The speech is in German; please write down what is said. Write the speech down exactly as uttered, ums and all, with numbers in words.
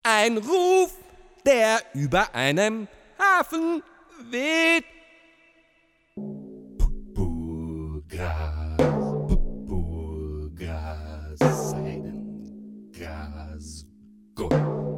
Ein Ruf, der über einem Hafen weht. Purpurgras, Purpurgras, Seidengras, Gold.